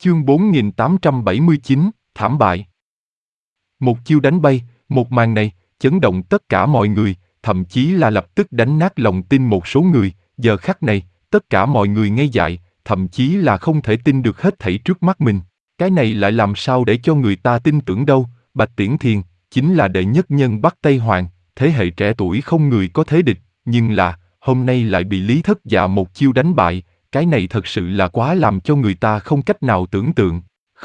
Chương 4879, thảm bại. Một chiêu đánh bay, một màn này, chấn động tất cả mọi người, thậm chí là lập tức đánh nát lòng tin một số người. Giờ khắc này, tất cả mọi người ngây dại, thậm chí là không thể tin được hết thảy trước mắt mình. Cái này lại làm sao để cho người ta tin tưởng đâu? Bạch Tiễn Thiền, chính là đệ nhất nhân Bắc Tây Hoàng, thế hệ trẻ tuổi không người có thế địch, nhưng là, hôm nay lại bị Lý Thất Dạ một chiêu đánh bại, cái này thật sự là quá làm cho người ta không cách nào tưởng tượng.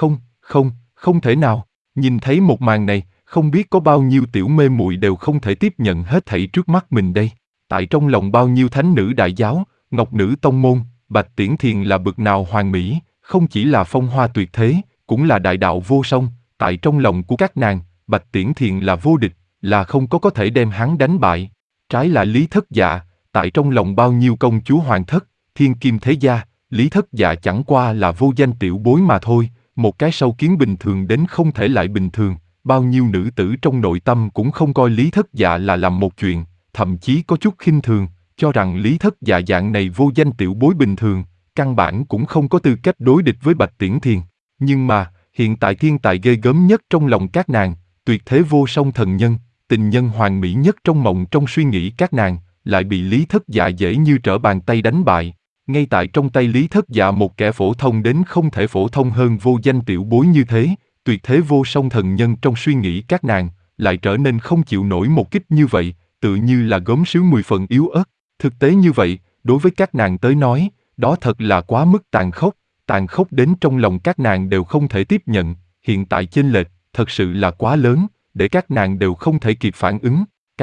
Không thể nào. Nhìn thấy một màn này, không biết có bao nhiêu tiểu mê muội đều không thể tiếp nhận hết thảy trước mắt mình đây. Tại trong lòng bao nhiêu thánh nữ đại giáo, ngọc nữ tông môn, Bạch Tiễn Thiền là bậc nào hoàn mỹ, không chỉ là phong hoa tuyệt thế, cũng là đại đạo vô song. Tại trong lòng của các nàng, Bạch Tiễn Thiền là vô địch, là không có thể đem hắn đánh bại. Trái lại Lý Thất Dạ, tại trong lòng bao nhiêu công chúa hoàng thất, thiên kim thế gia, Lý Thất Dạ chẳng qua là vô danh tiểu bối mà thôi, một cái sâu kiến bình thường đến không thể lại bình thường. Bao nhiêu nữ tử trong nội tâm cũng không coi Lý Thất Dạ là làm một chuyện, thậm chí có chút khinh thường, cho rằng Lý Thất Dạ dạng này vô danh tiểu bối bình thường, căn bản cũng không có tư cách đối địch với Bạch Tiễn Thiền. Nhưng mà, hiện tại thiên tài ghê gớm nhất trong lòng các nàng, tuyệt thế vô song thần nhân, tình nhân hoàn mỹ nhất trong mộng trong suy nghĩ các nàng, lại bị Lý Thất Dạ dễ như trở bàn tay đánh bại. Ngay tại trong tay Lý Thất Dạ một kẻ phổ thông đến không thể phổ thông hơn vô danh tiểu bối như thế, tuyệt thế vô song thần nhân trong suy nghĩ các nàng, lại trở nên không chịu nổi một kích như vậy, tự như là gốm sứ 10 phần yếu ớt. Thực tế như vậy, đối với các nàng tới nói, đó thật là quá mức tàn khốc đến trong lòng các nàng đều không thể tiếp nhận, hiện tại chênh lệch, thật sự là quá lớn, để các nàng đều không thể kịp phản ứng.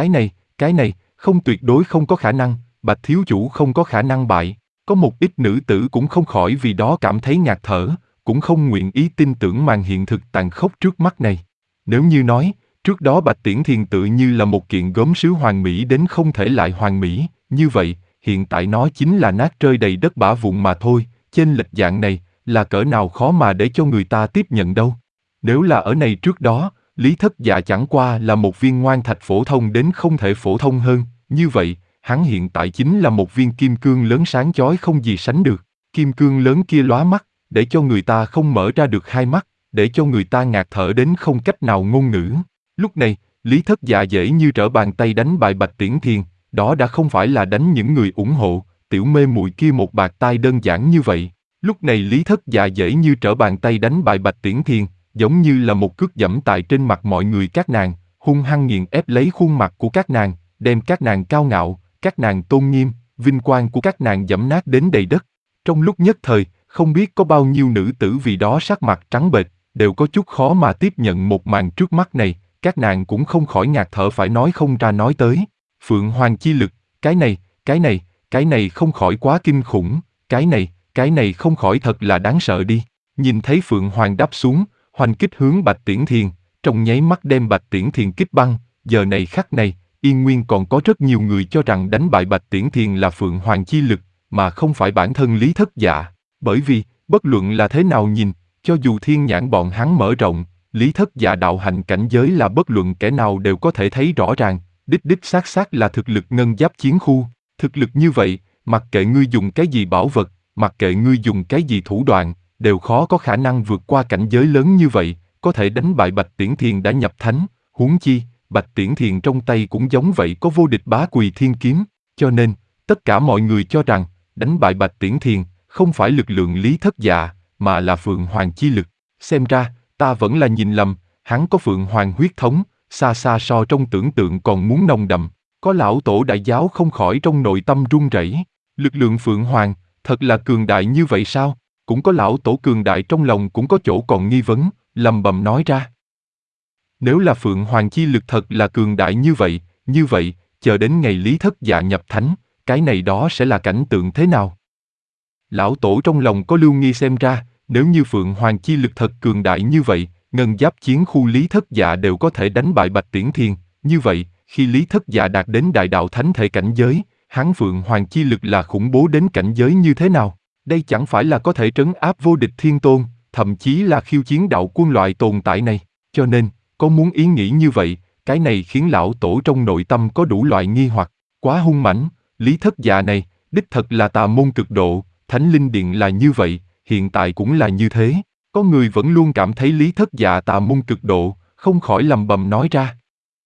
Cái này, không tuyệt đối không có khả năng, Bạch thiếu chủ không có khả năng bại. Có một ít nữ tử cũng không khỏi vì đó cảm thấy ngạt thở, cũng không nguyện ý tin tưởng màn hiện thực tàn khốc trước mắt này. Nếu như nói, trước đó Bạch Tiễn Thiền tự như là một kiện gốm sứ hoàn mỹ đến không thể lại hoàn mỹ, như vậy, hiện tại nó chính là nát rơi đầy đất bã vụn mà thôi, chênh lệch dạng này, là cỡ nào khó mà để cho người ta tiếp nhận đâu. Nếu là ở này trước đó, Lý Thất Dạ chẳng qua là một viên ngoan thạch phổ thông đến không thể phổ thông hơn, như vậy, hắn hiện tại chính là một viên kim cương lớn sáng chói không gì sánh được. Kim cương lớn kia lóa mắt, để cho người ta không mở ra được hai mắt, để cho người ta ngạt thở đến không cách nào ngôn ngữ. Lúc này, Lý Thất Dạ dễ như trở bàn tay đánh bại Bạch Tiễn Thiền, đó đã không phải là đánh những người ủng hộ, tiểu mê muội kia một bạt tai đơn giản như vậy. Lúc này Lý Thất Dạ dễ như trở bàn tay đánh bại Bạch Tiễn Thiền, giống như là một cước giẫm tại trên mặt mọi người các nàng, hung hăng nghiền ép lấy khuôn mặt của các nàng, đem các nàng cao ngạo, các nàng tôn nghiêm, vinh quang của các nàng giẫm nát đến đầy đất. Trong lúc nhất thời, không biết có bao nhiêu nữ tử vì đó sắc mặt trắng bệch, đều có chút khó mà tiếp nhận một màn trước mắt này, các nàng cũng không khỏi ngạt thở phải nói không ra nói tới. Phượng Hoàng chi lực, cái này không khỏi quá kinh khủng, cái này không khỏi thật là đáng sợ đi. Nhìn thấy Phượng Hoàng đáp xuống, hoành kích hướng Bạch Tiễn Thiền, trong nháy mắt đem Bạch Tiễn Thiền kích băng, giờ này khắc này, Yên Nguyên còn có rất nhiều người cho rằng đánh bại Bạch Tiễn Thiền là Phượng Hoàng chi lực, mà không phải bản thân Lý Thất Dạ. Bởi vì, bất luận là thế nào nhìn, cho dù thiên nhãn bọn hắn mở rộng, Lý Thất Dạ đạo hành cảnh giới là bất luận kẻ nào đều có thể thấy rõ ràng, đích xác là thực lực ngân giáp chiến khu. Thực lực như vậy, mặc kệ ngươi dùng cái gì bảo vật, mặc kệ ngươi dùng cái gì thủ đoạn, đều khó có khả năng vượt qua cảnh giới lớn như vậy, có thể đánh bại Bạch Tiễn Thiền đã nhập thánh, huống chi, Bạch Tiễn Thiền trong tay cũng giống vậy có vô địch bá quỳ thiên kiếm, cho nên, tất cả mọi người cho rằng, đánh bại Bạch Tiễn Thiền, không phải lực lượng Lý Thất Dạ, mà là Phượng Hoàng chi lực. Xem ra, ta vẫn là nhìn lầm, hắn có Phượng Hoàng huyết thống, xa xa so trong tưởng tượng còn muốn nồng đậm. Có lão tổ đại giáo không khỏi trong nội tâm run rẩy. Lực lượng Phượng Hoàng, thật là cường đại như vậy sao? Cũng có lão tổ cường đại trong lòng cũng có chỗ còn nghi vấn, lầm bầm nói ra. Nếu là Phượng Hoàng chi lực thật là cường đại như vậy, chờ đến ngày Lý Thất Dạ nhập thánh, cái này đó sẽ là cảnh tượng thế nào? Lão tổ trong lòng có lưu nghi xem ra, nếu như Phượng Hoàng chi lực thật cường đại như vậy, ngân giáp chiến khu Lý Thất Dạ đều có thể đánh bại Bạch Tiễn Thiền, như vậy, khi Lý Thất Dạ đạt đến đại đạo thánh thể cảnh giới, hắn Phượng Hoàng chi lực là khủng bố đến cảnh giới như thế nào? Đây chẳng phải là có thể trấn áp vô địch thiên tôn, thậm chí là khiêu chiến đạo quân loại tồn tại này, cho nên, có muốn ý nghĩ như vậy, cái này khiến lão tổ trong nội tâm có đủ loại nghi hoặc, quá hung mãnh, Lý Thất Dạ này, đích thật là tà môn cực độ, Thánh Linh Điện là như vậy, hiện tại cũng là như thế. Có người vẫn luôn cảm thấy Lý Thất Dạ tà môn cực độ, không khỏi lầm bầm nói ra.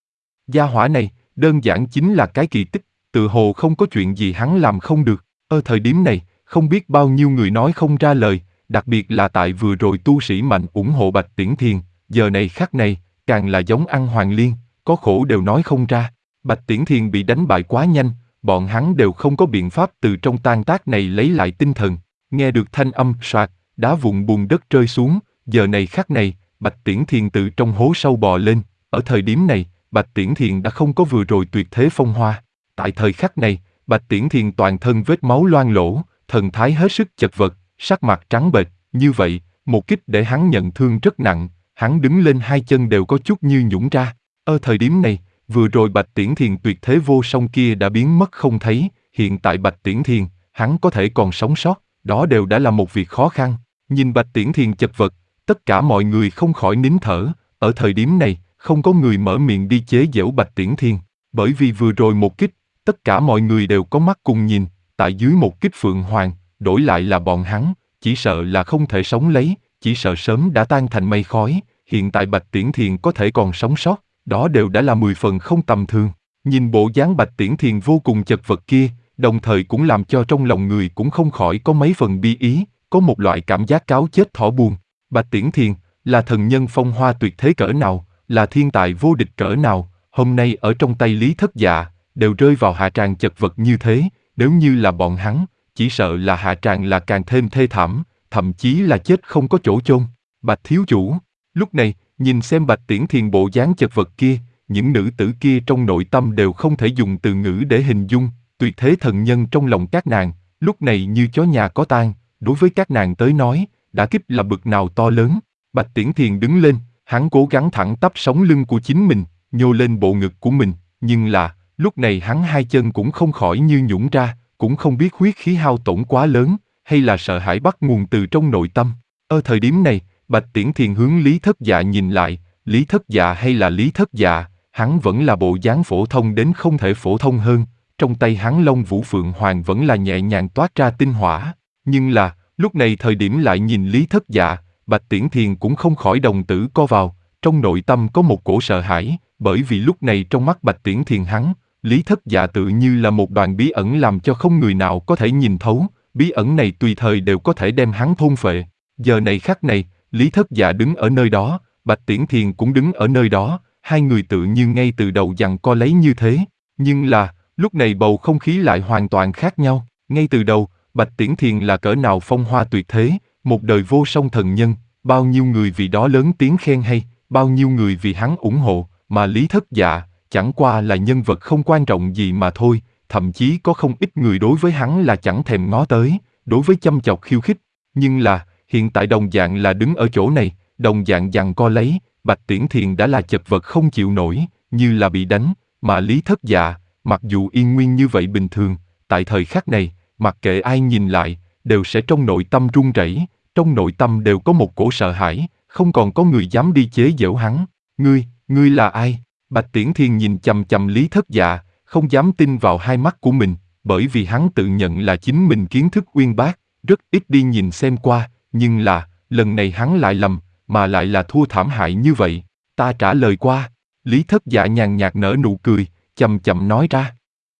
Gia hỏa này, đơn giản chính là cái kỳ tích, tự hồ không có chuyện gì hắn làm không được. Ở thời điểm này, không biết bao nhiêu người nói không ra lời, đặc biệt là tại vừa rồi tu sĩ mạnh ủng hộ Bạch Tiễn Thiền, giờ này khắc này, càng là giống ăn hoàng liên, có khổ đều nói không ra. Bạch Tiễn Thiền bị đánh bại quá nhanh, bọn hắn đều không có biện pháp từ trong tan tác này lấy lại tinh thần. Nghe được thanh âm soạt, đá vụn bùn đất rơi xuống, giờ này khắc này, Bạch Tiễn Thiền từ trong hố sâu bò lên, ở thời điểm này, Bạch Tiễn Thiền đã không có vừa rồi tuyệt thế phong hoa. Tại thời khắc này, Bạch Tiễn Thiền toàn thân vết máu loang lỗ, thần thái hết sức chật vật, sắc mặt trắng bệch, như vậy, một kích để hắn nhận thương rất nặng, hắn đứng lên hai chân đều có chút như nhũn ra. Ở thời điểm này, vừa rồi Bạch Tiễn Thiền tuyệt thế vô song kia đã biến mất không thấy, hiện tại Bạch Tiễn Thiền, hắn có thể còn sống sót, đó đều đã là một việc khó khăn. Nhìn Bạch Tiễn Thiền chật vật, tất cả mọi người không khỏi nín thở, ở thời điểm này, không có người mở miệng đi chế giễu Bạch Tiễn Thiền, bởi vì vừa rồi một kích, tất cả mọi người đều có mắt cùng nhìn, tại dưới một kích Phượng Hoàng, đổi lại là bọn hắn, chỉ sợ là không thể sống lấy, chỉ sợ sớm đã tan thành mây khói, hiện tại Bạch Tiễn Thiền có thể còn sống sót, đó đều đã là 10 phần không tầm thường. Nhìn bộ dáng Bạch Tiễn Thiền vô cùng chật vật kia, đồng thời cũng làm cho trong lòng người cũng không khỏi có mấy phần bi ý, có một loại cảm giác cáo chết thỏ buồn. Bạch Tiễn Thiền là thần nhân phong hoa tuyệt thế cỡ nào, là thiên tài vô địch cỡ nào, hôm nay ở trong tay Lý Thất Dạ, đều rơi vào hạ tràng chật vật như thế, nếu như là bọn hắn, chỉ sợ là hạ tràng là càng thêm thê thảm, thậm chí là chết không có chỗ chôn. Bạch thiếu chủ, lúc này, nhìn xem Bạch Tiễn Thiền bộ dáng chật vật kia, những nữ tử kia trong nội tâm đều không thể dùng từ ngữ để hình dung, tuyệt thế thần nhân trong lòng các nàng, lúc này như chó nhà có tang, đối với các nàng tới nói, đả kích là bực nào to lớn. Bạch Tiễn Thiền đứng lên, hắn cố gắng thẳng tắp sống lưng của chính mình, nhô lên bộ ngực của mình, nhưng là, lúc này hắn hai chân cũng không khỏi như nhũn ra, cũng không biết huyết khí hao tổn quá lớn, hay là sợ hãi bắt nguồn từ trong nội tâm. Ở thời điểm này, Bạch Tiễn Thiền hướng Lý Thất Dạ nhìn lại, Lý Thất Dạ hay là Lý Thất Dạ, hắn vẫn là bộ dáng phổ thông đến không thể phổ thông hơn, trong tay hắn Long Vũ Phượng Hoàng vẫn là nhẹ nhàng toát ra tinh hỏa, nhưng là, lúc này thời điểm lại nhìn Lý Thất Dạ, Bạch Tiễn Thiền cũng không khỏi đồng tử co vào, trong nội tâm có một cổ sợ hãi, bởi vì lúc này trong mắt Bạch Tiễn Thiền hắn, Lý Thất Dạ tự như là một đoàn bí ẩn làm cho không người nào có thể nhìn thấu, bí ẩn này tùy thời đều có thể đem hắn thôn phệ. Giờ này khắc này, Lý Thất Dạ đứng ở nơi đó, Bạch Tiễn Thiền cũng đứng ở nơi đó, hai người tự như ngay từ đầu giằng co lấy như thế, nhưng là, lúc này bầu không khí lại hoàn toàn khác nhau, ngay từ đầu, Bạch Tiễn Thiền là cỡ nào phong hoa tuyệt thế, một đời vô song thần nhân, bao nhiêu người vì đó lớn tiếng khen hay, bao nhiêu người vì hắn ủng hộ, mà Lý Thất Dạ, chẳng qua là nhân vật không quan trọng gì mà thôi, thậm chí có không ít người đối với hắn là chẳng thèm ngó tới, đối với châm chọc khiêu khích, nhưng là, hiện tại đồng dạng là đứng ở chỗ này, đồng dạng giằng co lấy, Bạch Tiễn Thiền đã là chật vật không chịu nổi, như là bị đánh, mà Lý Thất Dạ, mặc dù yên nguyên như vậy bình thường, tại thời khắc này, mặc kệ ai nhìn lại, đều sẽ trong nội tâm run rẩy, trong nội tâm đều có một cổ sợ hãi, không còn có người dám đi chế giễu hắn. Ngươi là ai? Bạch Tiễn Thiền nhìn chằm chằm Lý Thất Dạ, không dám tin vào hai mắt của mình, bởi vì hắn tự nhận là chính mình kiến thức uyên bác, rất ít đi nhìn xem qua, nhưng là, lần này hắn lại lầm, mà lại là thua thảm hại như vậy. Ta trả lời qua. Lý Thất Dạ nhàn nhạt nở nụ cười, chậm chậm nói ra.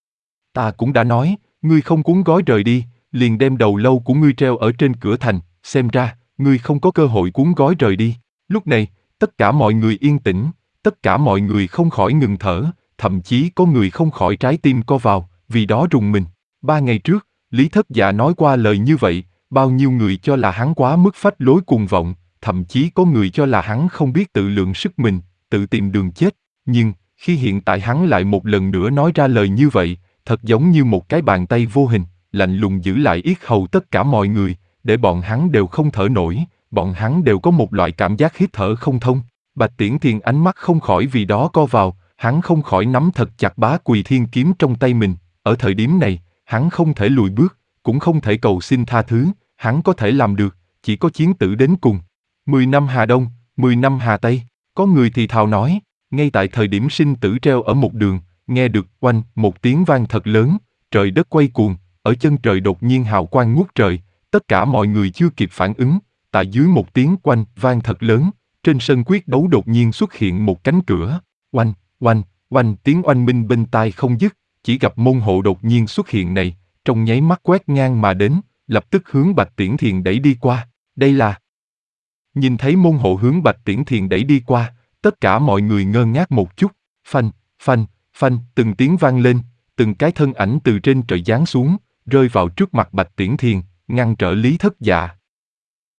Ta cũng đã nói, ngươi không cuốn gói rời đi, liền đem đầu lâu của ngươi treo ở trên cửa thành, xem ra, ngươi không có cơ hội cuốn gói rời đi. Lúc này, tất cả mọi người yên tĩnh, tất cả mọi người không khỏi ngừng thở, thậm chí có người không khỏi trái tim co vào, vì đó rùng mình. 3 ngày trước, Lý Thất Dạ nói qua lời như vậy, bao nhiêu người cho là hắn quá mức phách lối cuồng vọng, thậm chí có người cho là hắn không biết tự lượng sức mình, tự tìm đường chết. Nhưng, khi hiện tại hắn lại một lần nữa nói ra lời như vậy, thật giống như một cái bàn tay vô hình, lạnh lùng giữ lại yết hầu tất cả mọi người, để bọn hắn đều không thở nổi, bọn hắn đều có một loại cảm giác hít thở không thông. Bạch Tiễn Thiền ánh mắt không khỏi vì đó co vào, hắn không khỏi nắm thật chặt Bá Quỳ Thiên kiếm trong tay mình, ở thời điểm này, hắn không thể lùi bước, cũng không thể cầu xin tha thứ, hắn có thể làm được, chỉ có chiến tử đến cùng. 10 năm Hà Đông, 10 năm Hà Tây, có người thì thào nói, ngay tại thời điểm sinh tử treo ở một đường, nghe được oanh một tiếng vang thật lớn, trời đất quay cuồng, ở chân trời đột nhiên hào quang ngút trời, tất cả mọi người chưa kịp phản ứng, tại dưới một tiếng oanh vang thật lớn, trên sân quyết đấu đột nhiên xuất hiện một cánh cửa. Oanh, oanh, oanh, tiếng oanh minh bên tai không dứt, chỉ gặp môn hộ đột nhiên xuất hiện này, trong nháy mắt quét ngang mà đến, lập tức hướng Bạch Tiễn Thiền đẩy đi qua. Đây là... Nhìn thấy môn hộ hướng Bạch Tiễn Thiền đẩy đi qua, tất cả mọi người ngơ ngác một chút. Phanh, phanh, phanh, từng tiếng vang lên, từng cái thân ảnh từ trên trời giáng xuống, rơi vào trước mặt Bạch Tiễn Thiền, ngăn trở Lý Thất Dạ.